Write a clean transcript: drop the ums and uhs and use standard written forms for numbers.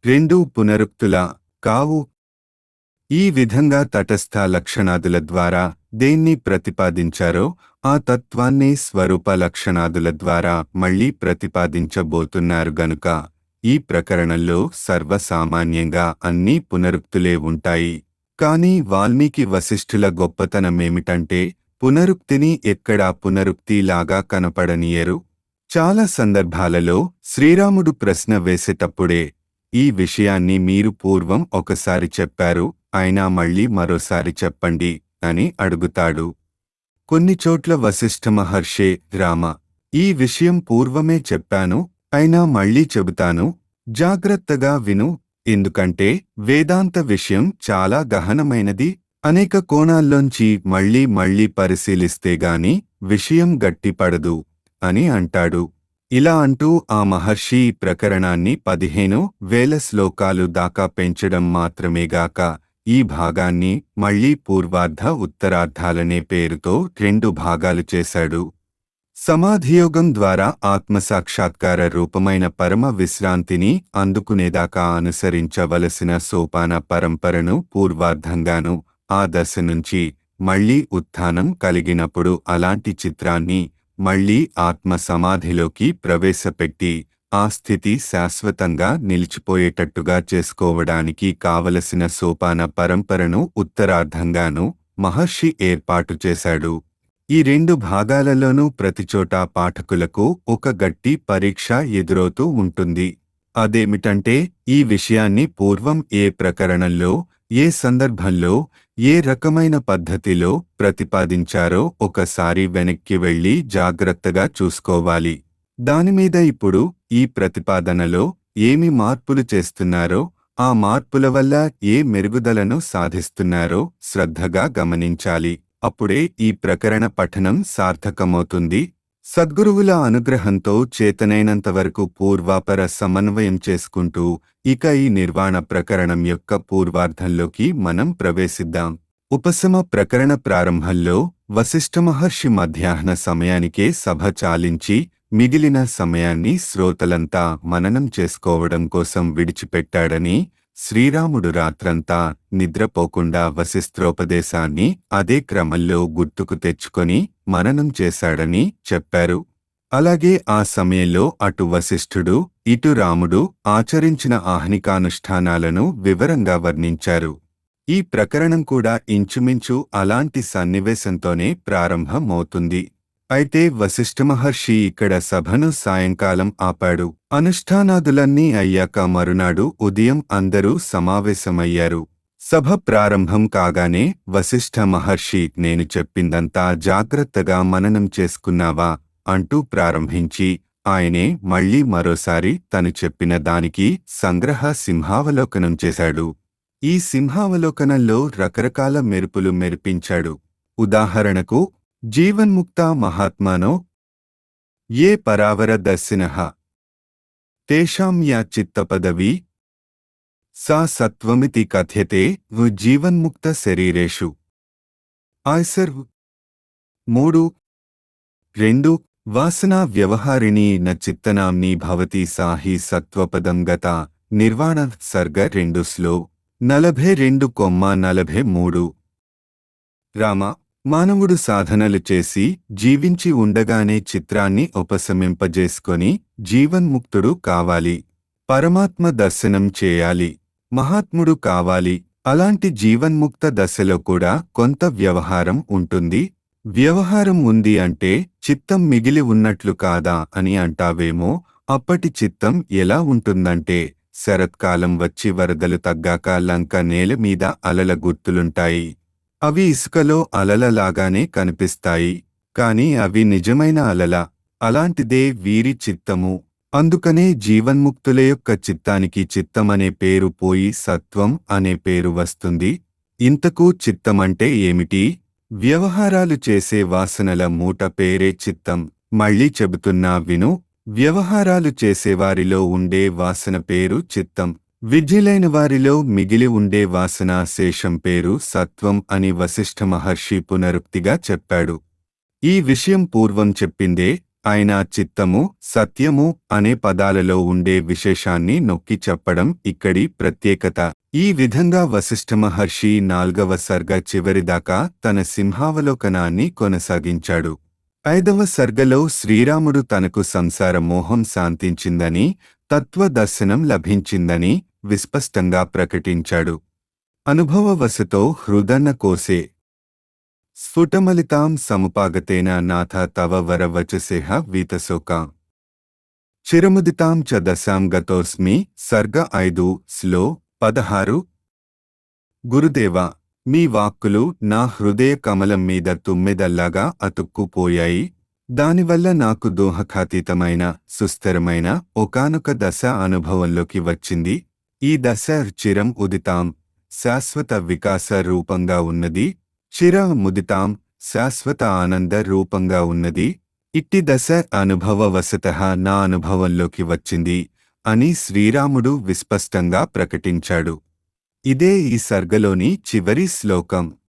రెండూ పునరుక్తుల కావు. ఈ విధంగా తటస్థ లక్షణాదుల ద్వారా దేన్ని ప్రతిపాదించారో ఆ తత్వాన్ని స్వరూప లక్షణాదుల ద్వారా మళ్ళీ ప్రతిపాదించబోతున్నారు గనుక ఈ ప్రకరణంలో సర్వసామాన్యంగా అన్నీ పునరుక్తులే ఉంటాయి. కాని వాల్మీకి వశిష్ఠుల గొప్పతనమేమిటంటే పునరుక్తిని ఎక్కడా పునరుక్తిలాగా కనపడనీయరు. చాలా సందర్భాలలో శ్రీరాముడు ప్రశ్న వేసేటప్పుడే ఈ విషయాన్ని మీరు పూర్వం ఒకసారి చెప్పారు, అయినా మళ్ళీ మరోసారి చెప్పండి అని అడుగుతాడు. కొన్ని చోట్ల వశిష్ఠ మహర్షే రామ, ఈ విషయం పూర్వమే చెప్పాను, అయినా మళ్ళీ చెబుతాను, జాగ్రత్తగా విను, ఎందుకంటే వేదాంత విషయం చాలా గహనమైనది, అనేక కోణాల్లోంచి మళ్ళీ మళ్ళీ పరిశీలిస్తేగాని విషయం గట్టిపడదు అని అంటాడు. ఇలా అంటూ ఆ మహర్షి ఈ ప్రకరణాన్ని 15,000 శ్లోకాలు దాకా పెంచడం మాత్రమేగాక ఈ భాగాన్ని మళ్లీ పూర్వార్ధ ఉత్తరార్ధాలనే పేరుతో 2 భాగాలు చేశాడు. సమాధియోగం ద్వారా ఆత్మసాక్షాత్కార రూపమైన పరమ విశ్రాంతిని అందుకునేదాకా అనుసరించవలసిన సోపాన పరంపరను పూర్వార్ధంగాను, ఆ దశ నుంచి మళ్లీ ఉత్థానం కలిగినప్పుడు అలాంటి చిత్రాన్ని మళ్లీ ఆత్మ సమాధిలోకి ప్రవేశపెట్టి ఆ స్థితి శాశ్వతంగా నిలిచిపోయేటట్టుగా చేసుకోవడానికి కావలసిన సోపాన పరంపరను ఉత్తరార్ధంగాను మహర్షి ఏర్పాటు చేశాడు. ఈ 2 భాగాలలోనూ ప్రతిచోటా పాఠకులకు ఒక గట్టి పరీక్ష ఎదురవుతూ ఉంటుంది. అదేమిటంటే ఈ విషయాన్ని పూర్వం ఏ ప్రకరణంలో, ఏ సందర్భంలో, ఏ రకమైన పద్ధతిలో ప్రతిపాదించారో ఒకసారి వెనక్కి వెళ్లి జాగ్రత్తగా చూసుకోవాలి. దానిమీద ఇప్పుడు ఈ ప్రతిపాదనలో ఏమి మార్పులు చేస్తున్నారో, ఆ మార్పుల వల్ల ఏ మెరుగుదలను సాధిస్తున్నారో శ్రద్ధగా గమనించాలి. అప్పుడే ఈ ప్రకరణ పఠనం సార్థకమవుతుంది. సద్గురువుల అనుగ్రహంతో చేతనైనంతవరకు పూర్వాపర సమన్వయం చేసుకుంటూ ఇక ఈ నిర్వాణ ప్రకరణం యొక్క పూర్వార్ధంలోకి మనం ప్రవేశిద్దాం. ఉపశమ ప్రకరణ ప్రారంభంలో వశిష్ఠ మహర్షి మధ్యాహ్న సమయానికే సభ చాలించి మిగిలిన సమయాన్ని శ్రోతలంతా మననం చేసుకోవడం కోసం విడిచిపెట్టాడని, శ్రీరాముడు రాత్రంతా నిద్రపోకుండా వశిష్ఠోపదేశాన్ని అదే క్రమంలో గుర్తుకు తెచ్చుకొని మననం చేశాడని చెప్పారు. అలాగే ఆ సమయంలో అటు వశిష్ఠుడు, ఇటు రాముడు ఆచరించిన ఆహ్నికానుష్ఠానాలను వివరంగా వర్ణించారు. ఈ ప్రకరణం కూడా ఇంచుమించు అలాంటి సన్నివేశంతోనే ప్రారంభమవుతుంది. అయితే వశిష్ఠ మహర్షి ఇక్కడ సభను సాయంకాలం ఆపాడు. అనుష్ఠానాదులన్నీ అయ్యాక మరునాడు ఉదయం అందరూ సమావేశమయ్యారు. సభ ప్రారంభం కాగానే వశిష్ఠ మహర్షి, నేను చెప్పిందంతా జాగ్రత్తగా మననం చేసుకున్నావా అంటూ ప్రారంభించి ఆయనే మళ్లీ మరోసారి తను చెప్పిన దానికి సంగ్రహ సింహావలోకనం చేశాడు. ఈ సింహావలోకనంలో రకరకాల మెరుపులు మెరిపించాడు. ఉదాహరణకు జీవన్ముక్త మహాత్మానో ఏ పరావర దర్శినః తేషాం యా చిత్తపదవీ సా సత్వమితి కథ్యతే జీవన్ముక్త శరీరేషు. ఆయ్సర్ 3:2 వాసనా వ్యవహారిణీ న చిత్తనాంని భవతి సా హి సత్వపదం గత. నిర్వాణ సర్గ 2 స్లో 42:43. రామ, మానవుడు సాధనలు చేసి జీవించి ఉండగానే చిత్రాన్ని ఉపశమింపజేసుకొని జీవన్ముక్తుడు కావాలి. పరమాత్మ దర్శనం చేయాలి. మహాత్ముడు కావాలి. అలాంటి జీవన్ముక్త దశలో కూడా కొంత వ్యవహారం ఉంటుంది. వ్యవహారం ఉంది అంటే చిత్తం మిగిలి ఉన్నట్లు కాదా అని అంటావేమో. అప్పటి చిత్తం ఎలా ఉంటుందంటే, శరత్కాలం వచ్చి వరదలు తగ్గాక లంక నేల మీద అలల గుర్తులుంటాయి. అవి ఇసుకలో అలలలాగానే కనిపిస్తాయి, కాని అవి నిజమైన అలల. అలాంటిదే వీరి చిత్తము. అందుకనే జీవన్ముక్తుల యొక్క చిత్తానికి చిత్తమనే పేరు పోయి సత్వం అనే పేరు వస్తుంది. ఇంతకు చిత్తమంటే ఏమిటి? వ్యవహారాలు చేసే వాసనల మూట పేరే చిత్తం. మళ్ళీ చెబుతున్నా విను. వ్యవహారాలు చేసేవారిలో ఉండే వాసన పేరు చిత్తం. విద్యులైన వారిలో మిగిలి ఉండే వాసనా శేషం పేరు సత్వం అని వశిష్ఠ మహర్షి పునరుక్తిగా చెప్పాడు. ఈ విషయం పూర్వం చెప్పిందే, అయినా చిత్తము, సత్యము అనే పదాలలో ఉండే విశేషాన్ని నొక్కి చెప్పడం ఇక్కడి ప్రత్యేకత. ఈ విధంగా వశిష్ఠ మహర్షి 4వ సర్గ చివరిదాకా తన సింహావలోకనాన్ని కొనసాగించాడు. 5వ సర్గలో శ్రీరాముడు తనకు సంసార మోహం శాంతించిందని, తత్వదర్శనం లభించిందని విస్పష్టంగా ప్రకటించాడు. అనుభవవశతో హృదన్న కోసే స్ఫుటమలితాం సముపాగతేన నాథ తవ వరవచసేహ వీతశోకా చిరముదితాం చ దశాం గతోస్మి. సర్గ 5 స్లో 16. గురుదేవా, మీ వాక్కులు నా హృదయ కమలం మీద తుమ్మెదల్లాగా అతుక్కుపోయాయి. దానివల్ల నాకు దోహకాతీతమైన, సుస్థిరమైన ఒకానొక దశ అనుభవంలోకి వచ్చింది. ఈ దశ చిరం ఉదితాం, శాశ్వత వికాస రూపంగా ఉన్నది. చిర ముదితాం, శాశ్వత ఆనంద రూపంగా ఉన్నది. ఇట్టి దశ అనుభవవశతః నా అనుభవంలోకి వచ్చింది అని శ్రీరాముడు విస్పష్టంగా ప్రకటించాడు. ఇదే ఈ సర్గలోని చివరి శ్లోకం.